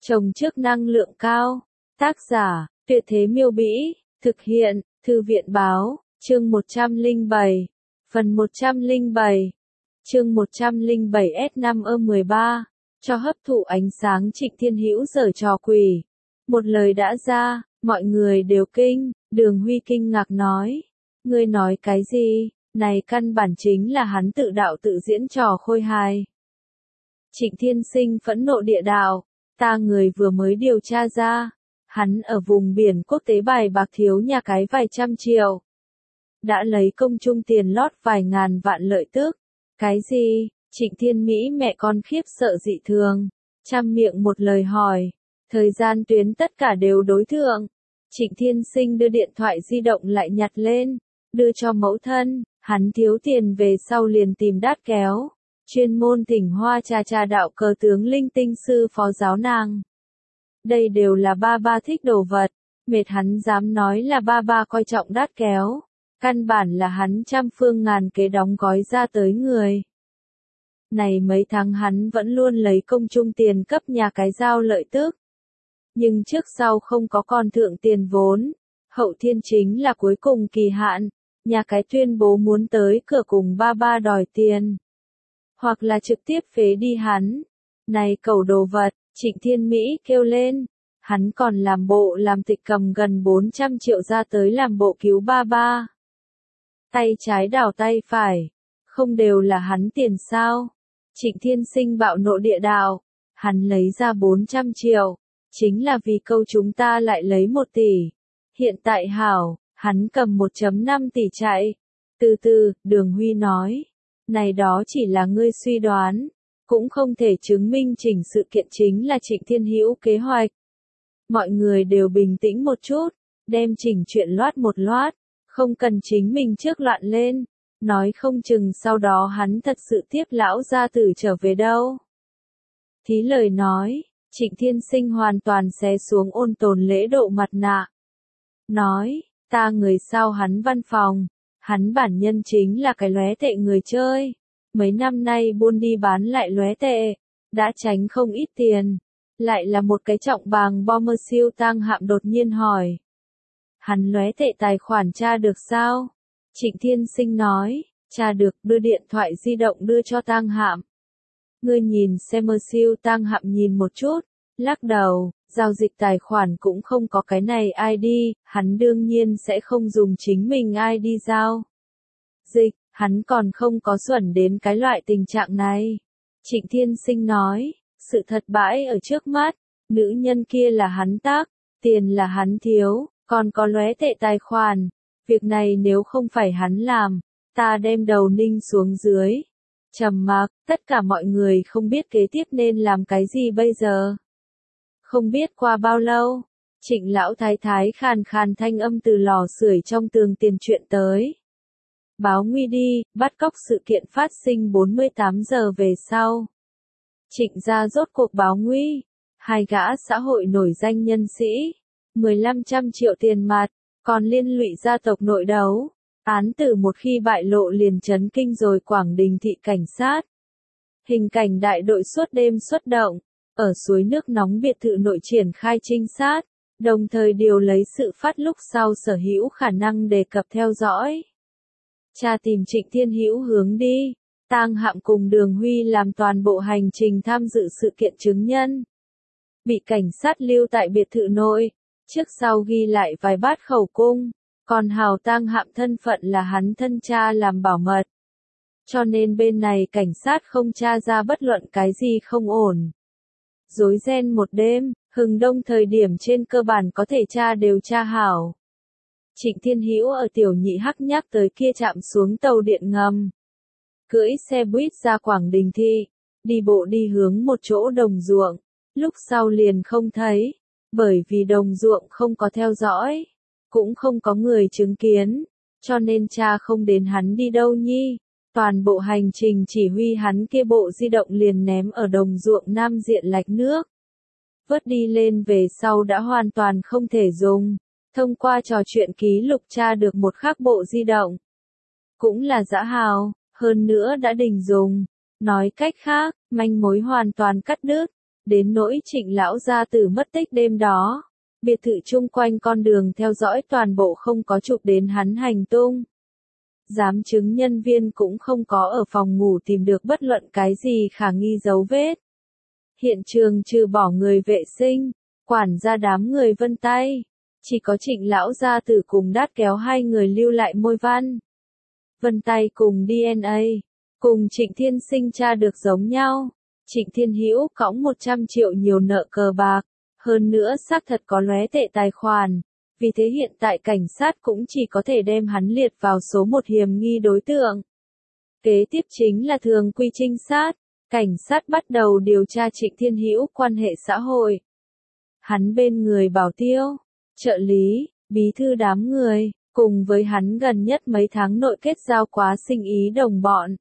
Trồng trước năng lượng cao. Tác giả, Tuyệt Thế Miêu Bĩ, thực hiện, Thư viện Báo, chương 107. Phần 107. Chương 107S5E13. Cho hấp thụ ánh sáng Trịnh Thiên Hữu giở trò quỷ. Một lời đã ra, mọi người đều kinh, Đường Huy kinh ngạc nói. Ngươi nói cái gì, này căn bản chính là hắn tự đạo tự diễn trò khôi hài. Trịnh Thiên Sinh phẫn nộ địa đạo, ta người vừa mới điều tra ra, hắn ở vùng biển quốc tế bài bạc thiếu nhà cái vài trăm triệu. Đã lấy công chung tiền lót vài ngàn vạn lợi tức. Cái gì? Trịnh Thiên Mỹ mẹ con khiếp sợ dị thường, trăm miệng một lời hỏi. Thời gian tuyến tất cả đều đối thượng. Trịnh Thiên Sinh đưa điện thoại di động lại nhặt lên, đưa cho mẫu thân, hắn thiếu tiền về sau liền tìm đát kéo. Chuyên môn thỉnh hoa trà đạo cờ tướng linh tinh sư phó giáo nàng. Đây đều là ba ba thích đồ vật, mệt hắn dám nói là ba ba coi trọng đát kéo. Căn bản là hắn trăm phương ngàn kế đóng gói ra tới người. Này mấy tháng hắn vẫn luôn lấy công chung tiền cấp nhà cái giao lợi tức. Nhưng trước sau không có con thượng tiền vốn. Hậu thiên chính là cuối cùng kỳ hạn, nhà cái tuyên bố muốn tới cửa cùng ba ba đòi tiền. Hoặc là trực tiếp phế đi hắn. Này cẩu đồ vật, Trịnh Thiên Mỹ kêu lên. Hắn còn làm bộ làm tịch cầm gần 400 triệu ra tới làm bộ cứu ba ba. Tay trái đảo tay phải. Không đều là hắn tiền sao? Trịnh Thiên Sinh bạo nộ địa đạo. Hắn lấy ra 400 triệu. Chính là vì câu chúng ta lại lấy 1 tỷ. Hiện tại hảo, hắn cầm 1,5 tỷ chạy. Từ từ, Đường Huy nói. Này đó chỉ là ngươi suy đoán. Cũng không thể chứng minh chỉnh sự kiện chính là Trịnh Thiên Hữu kế hoạch. Mọi người đều bình tĩnh một chút. Đem chỉnh chuyện loát một loát. Không cần chính mình trước loạn lên. Nói không chừng sau đó hắn thật sự tiếp lão gia tử trở về đâu. Thí lời nói. Trịnh Thiên Sinh hoàn toàn xé xuống ôn tồn lễ độ mặt nạ. Nói, ta người sao hắn văn phòng, hắn bản nhân chính là cái lóe tệ người chơi. Mấy năm nay buôn đi bán lại lóe tệ, đã tránh không ít tiền. Lại là một cái trọng bàng bomber siêu tang hạm đột nhiên hỏi. Hắn lóe tệ tài khoản tra được sao? Trịnh Thiên Sinh nói, tra được, đưa điện thoại di động đưa cho tang hạm. Ngươi nhìn xem siêu tang hạm nhìn một chút, lắc đầu, giao dịch tài khoản cũng không có cái này ID, hắn đương nhiên sẽ không dùng chính mình ID giao dịch, hắn còn không có xuẩn đến cái loại tình trạng này. Trịnh Thiên Sinh nói, sự thật bãi ở trước mắt, nữ nhân kia là hắn tác, tiền là hắn thiếu, còn có lóe tệ tài khoản, việc này nếu không phải hắn làm, ta đem đầu ninh xuống dưới. Trầm mặc, tất cả mọi người không biết kế tiếp nên làm cái gì bây giờ. Không biết qua bao lâu, Trịnh lão thái thái khàn khàn thanh âm từ lò sưởi trong tường tiền chuyện tới. Báo nguy đi, bắt cóc sự kiện phát sinh 48 giờ về sau. Trịnh gia rốt cuộc báo nguy, 2 gã xã hội nổi danh nhân sĩ, 1500 triệu tiền mặt, còn liên lụy gia tộc nội đấu. Án tử một khi bại lộ liền chấn kinh rồi Quảng Đình thị cảnh sát. Hình cảnh đại đội suốt đêm xuất động, ở suối nước nóng biệt thự nội triển khai trinh sát, đồng thời điều lấy sự phát lúc sau sở hữu khả năng đề cập theo dõi. Tra tìm Trịnh Thiên Hữu hướng đi, tang hạm cùng Đường Huy làm toàn bộ hành trình tham dự sự kiện chứng nhân. Bị cảnh sát lưu tại biệt thự nội, trước sau ghi lại vài bát khẩu cung. Còn hào tang hạm thân phận là hắn thân cha làm bảo mật. Cho nên bên này cảnh sát không tra ra bất luận cái gì không ổn. Rối ren một đêm, hừng đông thời điểm trên cơ bản có thể tra đều tra hảo. Trịnh Thiên Hữu ở tiểu nhị hắc nhắc tới kia chạm xuống tàu điện ngầm. Cưỡi xe buýt ra Quảng Đình thị, đi bộ đi hướng một chỗ đồng ruộng, lúc sau liền không thấy, bởi vì đồng ruộng không có theo dõi. Cũng không có người chứng kiến, cho nên cha không đến hắn đi đâu nhi. Toàn bộ hành trình chỉ huy hắn kia bộ di động liền ném ở đồng ruộng nam diện lạch nước. Vớt đi lên về sau đã hoàn toàn không thể dùng. Thông qua trò chuyện ký lục tra được một khác bộ di động. Cũng là dã hào, hơn nữa đã đình dùng. Nói cách khác, manh mối hoàn toàn cắt đứt. Đến nỗi Trịnh lão gia tử mất tích đêm đó, biệt thự chung quanh con đường theo dõi toàn bộ không có chụp đến hắn hành tung. Giám chứng nhân viên cũng không có ở phòng ngủ tìm được bất luận cái gì khả nghi dấu vết. Hiện trường trừ bỏ người vệ sinh, quản gia đám người vân tay, chỉ có Trịnh lão gia tử cùng Đát Kéo hai người lưu lại môi văn. Vân tay cùng DNA, cùng Trịnh Thiên Sinh tra được giống nhau. Trịnh Thiên Hữu cõng 100 triệu nhiều nợ cờ bạc, hơn nữa xác thật có lóe tệ tài khoản, vì thế hiện tại cảnh sát cũng chỉ có thể đem hắn liệt vào số 1 hiểm nghi đối tượng. Kế tiếp chính là thường quy trinh sát, cảnh sát bắt đầu điều tra Trịnh Thiên Hữu quan hệ xã hội. Hắn bên người bảo tiêu, trợ lý, bí thư đám người, cùng với hắn gần nhất mấy tháng nội kết giao quá sinh ý đồng bọn.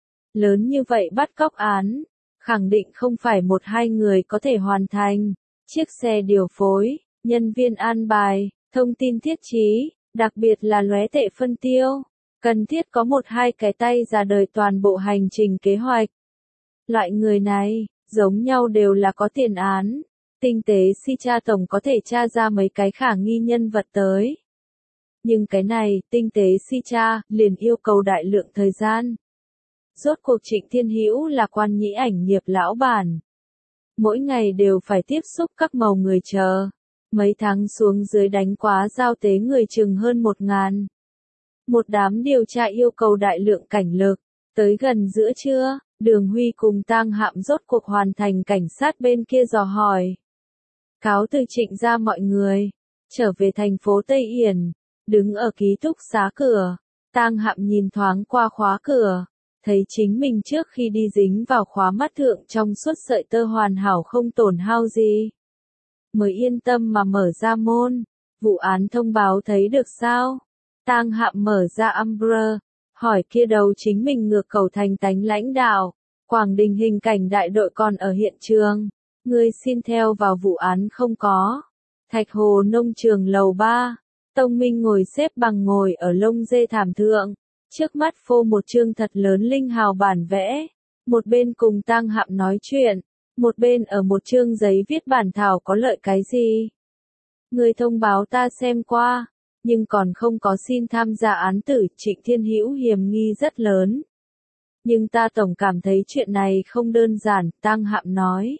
Lớn như vậy bắt cóc án, khẳng định không phải một hai người có thể hoàn thành. Chiếc xe điều phối, nhân viên an bài, thông tin thiết trí, đặc biệt là lóe tệ phân tiêu, cần thiết có một hai cái tay ra đời toàn bộ hành trình kế hoạch. Loại người này, giống nhau đều là có tiền án, tinh tế si tra tổng có thể tra ra mấy cái khả nghi nhân vật tới. Nhưng cái này, tinh tế si tra, liền yêu cầu đại lượng thời gian. Rốt cuộc Trịnh Thiên Hữu là quan nhĩ ảnh nghiệp lão bản. Mỗi ngày đều phải tiếp xúc các màu người chờ. Mấy tháng xuống dưới đánh quá giao tế người chừng hơn 1.000. Một đám điều tra yêu cầu đại lượng cảnh lực. Tới gần giữa trưa, Đường Huy cùng Tang Hạm rốt cuộc hoàn thành cảnh sát bên kia dò hỏi. Cáo từ Trịnh ra mọi người, trở về thành phố Tây Yển, đứng ở ký túc xá cửa. Tang Hạm nhìn thoáng qua khóa cửa, thấy chính mình trước khi đi dính vào khóa mắt thượng trong suốt sợi tơ hoàn hảo không tổn hao gì. Mới yên tâm mà mở ra môn, vụ án thông báo thấy được sao? Tang Hạm mở ra Umbra, hỏi kia đầu chính mình ngược cầu thành tánh lãnh đạo, Quảng Đình hình cảnh đại đội còn ở hiện trường, ngươi xin theo vào vụ án không có. Thạch Hồ nông trường lầu 3, Tông Minh ngồi xếp bằng ngồi ở lông dê thảm thượng. Trước mắt phô một chương thật lớn linh hào bản vẽ, một bên cùng Tang Hạm nói chuyện, một bên ở một chương giấy viết bản thảo có lợi cái gì. Người thông báo ta xem qua, nhưng còn không có xin tham gia án tử. Trịnh Thiên Hữu hiểm nghi rất lớn. Nhưng ta tổng cảm thấy chuyện này không đơn giản, Tang Hạm nói.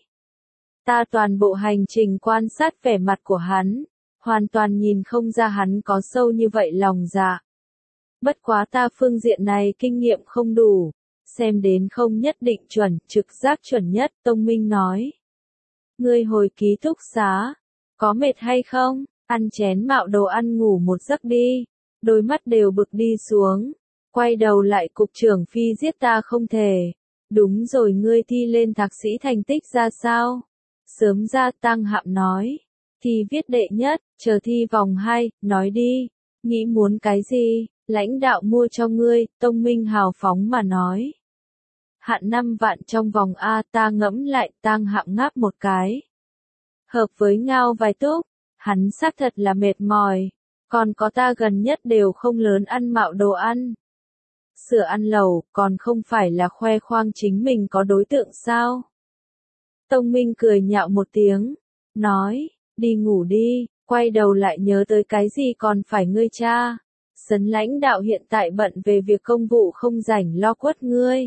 Ta toàn bộ hành trình quan sát vẻ mặt của hắn, hoàn toàn nhìn không ra hắn có sâu như vậy lòng dạ. Bất quá ta phương diện này kinh nghiệm không đủ, xem đến không nhất định chuẩn, trực giác chuẩn nhất, Tông Minh nói. Ngươi hồi ký túc xá, có mệt hay không? Ăn chén mạo đồ ăn ngủ một giấc đi, đôi mắt đều bực đi xuống. Quay đầu lại cục trưởng Phi giết ta không thể. Đúng rồi, ngươi thi lên thạc sĩ thành tích ra sao? Sớm ra, Tang Hạm nói. Thi viết đệ nhất, chờ thi vòng 2, nói đi. Nghĩ muốn cái gì? Lãnh đạo mua cho ngươi, Tông Minh hào phóng mà nói. Hạn 5 vạn trong vòng A. Ta ngẫm lại, Tang Hạm ngáp một cái. Hợp với Ngao vài túc, hắn xác thật là mệt mỏi. Còn có ta gần nhất đều không lớn ăn mạo đồ ăn. Sửa ăn lẩu, còn không phải là khoe khoang chính mình có đối tượng sao? Tông Minh cười nhạo một tiếng, nói, đi ngủ đi, quay đầu lại nhớ tới cái gì còn phải ngươi cha. Sấn lãnh đạo hiện tại bận về việc công vụ không rảnh lo quất ngươi.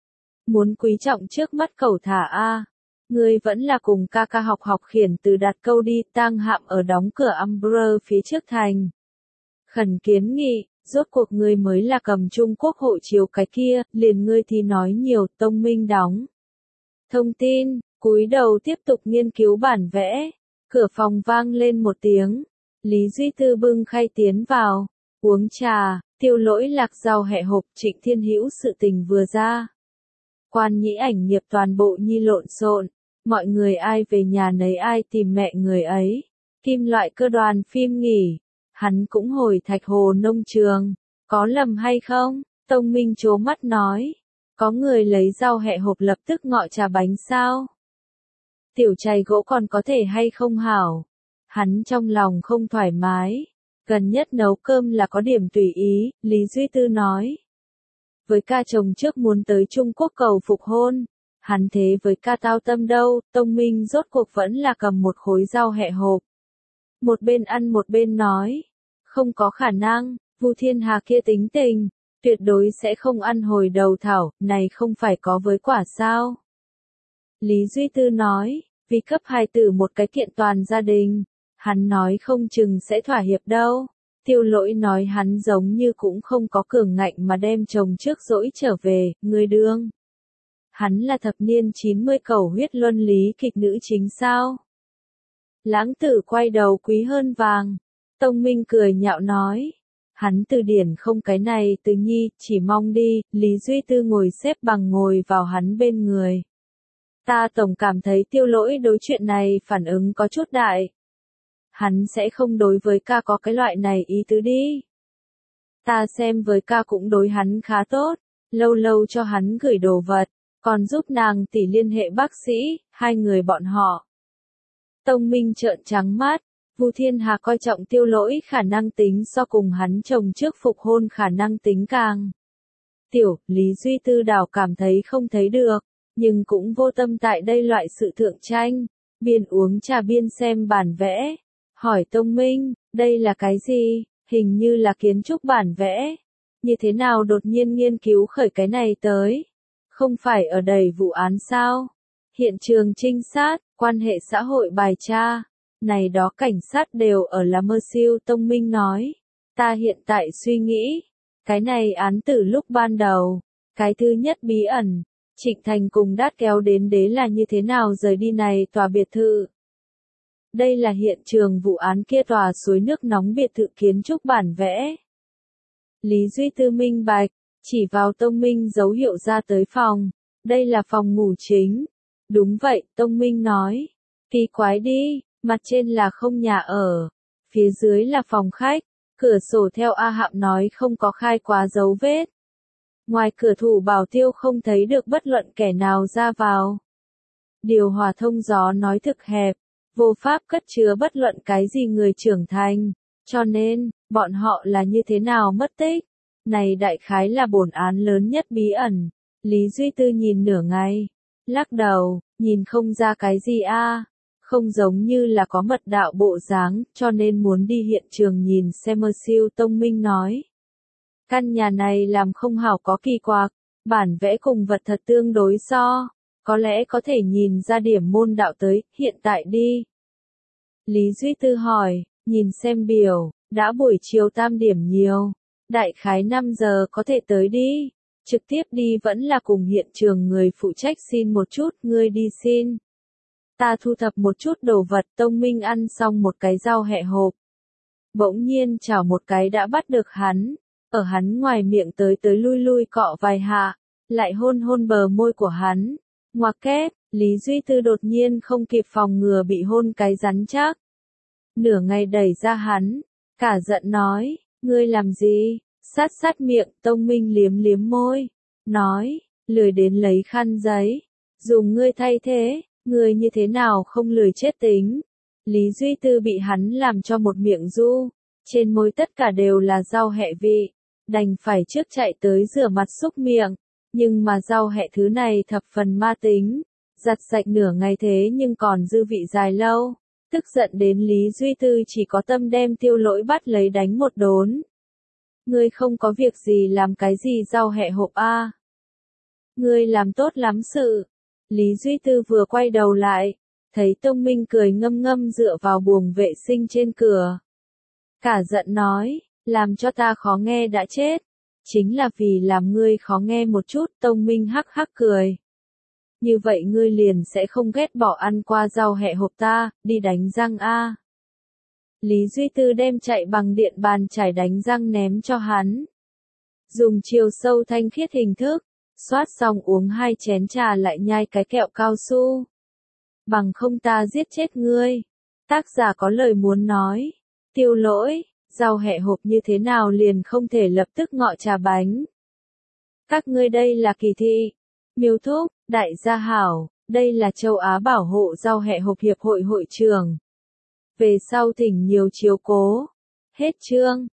Muốn quý trọng trước mắt cẩu thả a. Ngươi vẫn là cùng ca ca học khiển từ đặt câu đi. Tang Hạm ở đóng cửa Umbra phía trước thành. Khẩn kiến nghị, rốt cuộc ngươi mới là cầm Trung Quốc hộ chiếu cái kia, liền ngươi thì nói nhiều. Tông Minh đóng thông tin, cúi đầu tiếp tục nghiên cứu bản vẽ. Cửa phòng vang lên một tiếng. Lý Duy Tư bưng khay tiến vào. Uống trà, Tiêu Lỗi lạc rau hẹ hộp. Trịnh Thiên Hữu sự tình vừa ra. Quan nhĩ ảnh nghiệp toàn bộ nhi lộn xộn, mọi người ai về nhà nấy ai tìm mẹ người ấy. Kim Loại Cơ đoàn phim nghỉ, hắn cũng hồi Thạch Hồ nông trường, có lầm hay không? Tông Minh trố mắt nói, có người lấy rau hẹ hộp lập tức ngọ trà bánh sao? Tiểu chày gỗ còn có thể hay không hảo? Hắn trong lòng không thoải mái, gần nhất nấu cơm là có điểm tùy ý. Lý Duy Tư nói. Với ca chồng trước muốn tới Trung Quốc cầu phục hôn, Hắn thế với ca tao tâm đâu, Tông Minh rốt cuộc vẫn là cầm một khối rau hẹ hộp. Một bên ăn một bên nói, không có khả năng, Vu Thiên Hà kia tính tình, tuyệt đối sẽ không ăn hồi đầu thảo, này không phải có với quả sao. Lý Duy Tư nói, vì cấp hài tử một cái kiện toàn gia đình, hắn nói không chừng sẽ thỏa hiệp đâu. Tiêu Lỗi nói hắn giống như cũng không có cường ngạnh mà đem chồng trước dỗi trở về, người đương. Hắn là thập niên 90 cầu huyết luân lý kịch nữ chính sao. Lãng Tử quay đầu quý hơn vàng. Tông Minh cười nhạo nói. Hắn từ điển không cái này từ nhi, chỉ mong đi, Lý Duy Tư ngồi xếp bằng ngồi vào hắn bên người. Ta tổng cảm thấy Tiêu Lỗi đối chuyện này phản ứng có chút đại. Hắn sẽ không đối với ca có cái loại này ý tứ đi. Ta xem với ca cũng đối hắn khá tốt, lâu lâu cho hắn gửi đồ vật, còn giúp nàng tỷ liên hệ bác sĩ, hai người bọn họ. Tông Minh trợn trắng mắt, Vu Thiên Hà coi trọng Tiêu Lỗi khả năng tính so cùng hắn chồng trước phục hôn khả năng tính càng. Tiểu, Lý Duy Tư đảo cảm thấy không thấy được, nhưng cũng vô tâm tại đây loại sự thượng tranh, biên uống trà biên xem bản vẽ. Hỏi Tông Minh, đây là cái gì? Hình như là kiến trúc bản vẽ. Như thế nào đột nhiên nghiên cứu khởi cái này tới? Không phải ở đầy vụ án sao? Hiện trường trinh sát, quan hệ xã hội bài tra. Này đó cảnh sát đều ở là mơ siêu. Tông Minh nói. Ta hiện tại suy nghĩ. Cái này án tử lúc ban đầu. Cái thứ nhất bí ẩn. Trịnh Thành cùng Đát kéo đến đế là như thế nào rời đi này tòa biệt thự. Đây là hiện trường vụ án kia tòa suối nước nóng biệt thự kiến trúc bản vẽ. Lý Duy Tư minh bạch, chỉ vào Tông Minh dấu hiệu ra tới phòng. Đây là phòng ngủ chính. Đúng vậy, Tông Minh nói. Kỳ quái đi, mặt trên là không nhà ở. Phía dưới là phòng khách. Cửa sổ theo A Hạm nói không có khai quá dấu vết. Ngoài cửa thủ bảo tiêu không thấy được bất luận kẻ nào ra vào. Điều hòa thông gió nói thực hẹp. Vô pháp cất chứa bất luận cái gì người trưởng thành, cho nên, bọn họ là như thế nào mất tích. Này đại khái là bổn án lớn nhất bí ẩn. Lý Duy Tư nhìn nửa ngày, lắc đầu, nhìn không ra cái gì a, không giống như là có mật đạo bộ dáng, cho nên muốn đi hiện trường nhìn xem. Mơ siêu. Tông Minh nói. Căn nhà này làm không hảo có kỳ quặc, bản vẽ cùng vật thật tương đối so. Có lẽ có thể nhìn ra điểm môn đạo tới, hiện tại đi. Lý Duy Tư hỏi, nhìn xem biểu, đã buổi chiều 3 điểm nhiều. Đại khái 5 giờ có thể tới đi. Trực tiếp đi vẫn là cùng hiện trường người phụ trách xin một chút, ngươi đi xin. Ta thu thập một chút đồ vật. Tông Minh ăn xong một cái rau hẹ hộp. Bỗng nhiên chảo một cái đã bắt được hắn. Ở hắn ngoài miệng tới lui lui cọ vài hạ. Lại hôn hôn bờ môi của hắn. Ngoặc kép, Lý Duy Tư đột nhiên không kịp phòng ngừa bị hôn cái rắn chắc. Nửa ngày đẩy ra hắn, cả giận nói, ngươi làm gì? Sát sát miệng. Tông Minh liếm liếm môi, nói, lười đến lấy khăn giấy, dùng ngươi thay thế, ngươi như thế nào không lười chết tính. Lý Duy Tư bị hắn làm cho một miệng du, trên môi tất cả đều là rau hẹ vị, đành phải trước chạy tới rửa mặt xúc miệng, nhưng mà rau hẹ thứ này thập phần ma tính, giặt sạch nửa ngày thế nhưng còn dư vị dài lâu. Tức giận đến Lý Duy Tư chỉ có tâm đem Tiêu Lỗi bắt lấy đánh một đốn. Ngươi không có việc gì làm cái gì rau hẹ hộp a? Ngươi làm tốt lắm sự. Lý Duy Tư vừa quay đầu lại, thấy Tông Minh cười ngâm ngâm dựa vào buồng vệ sinh trên cửa. Cả giận nói, làm cho ta khó nghe đã chết. Chính là vì làm ngươi khó nghe một chút. Tông Minh hắc hắc cười. Như vậy ngươi liền sẽ không ghét bỏ ăn qua rau hẹ hộp ta, đi đánh răng a. Lý Duy Tư đem chạy bằng điện bàn chải đánh răng ném cho hắn. Dùng chiều sâu thanh khiết hình thức, xoát xong uống 2 chén trà lại nhai cái kẹo cao su. Bằng không ta giết chết ngươi. Tác giả có lời muốn nói. Tiêu Lỗi, rau hẹ hộp như thế nào liền không thể lập tức ngọ trà bánh. Các ngươi đây là kỳ thị. Miêu thúc, đại gia hảo, đây là châu Á bảo hộ rau hẹ hộp hiệp hội hội trưởng. Về sau thỉnh nhiều chiếu cố. Hết chương.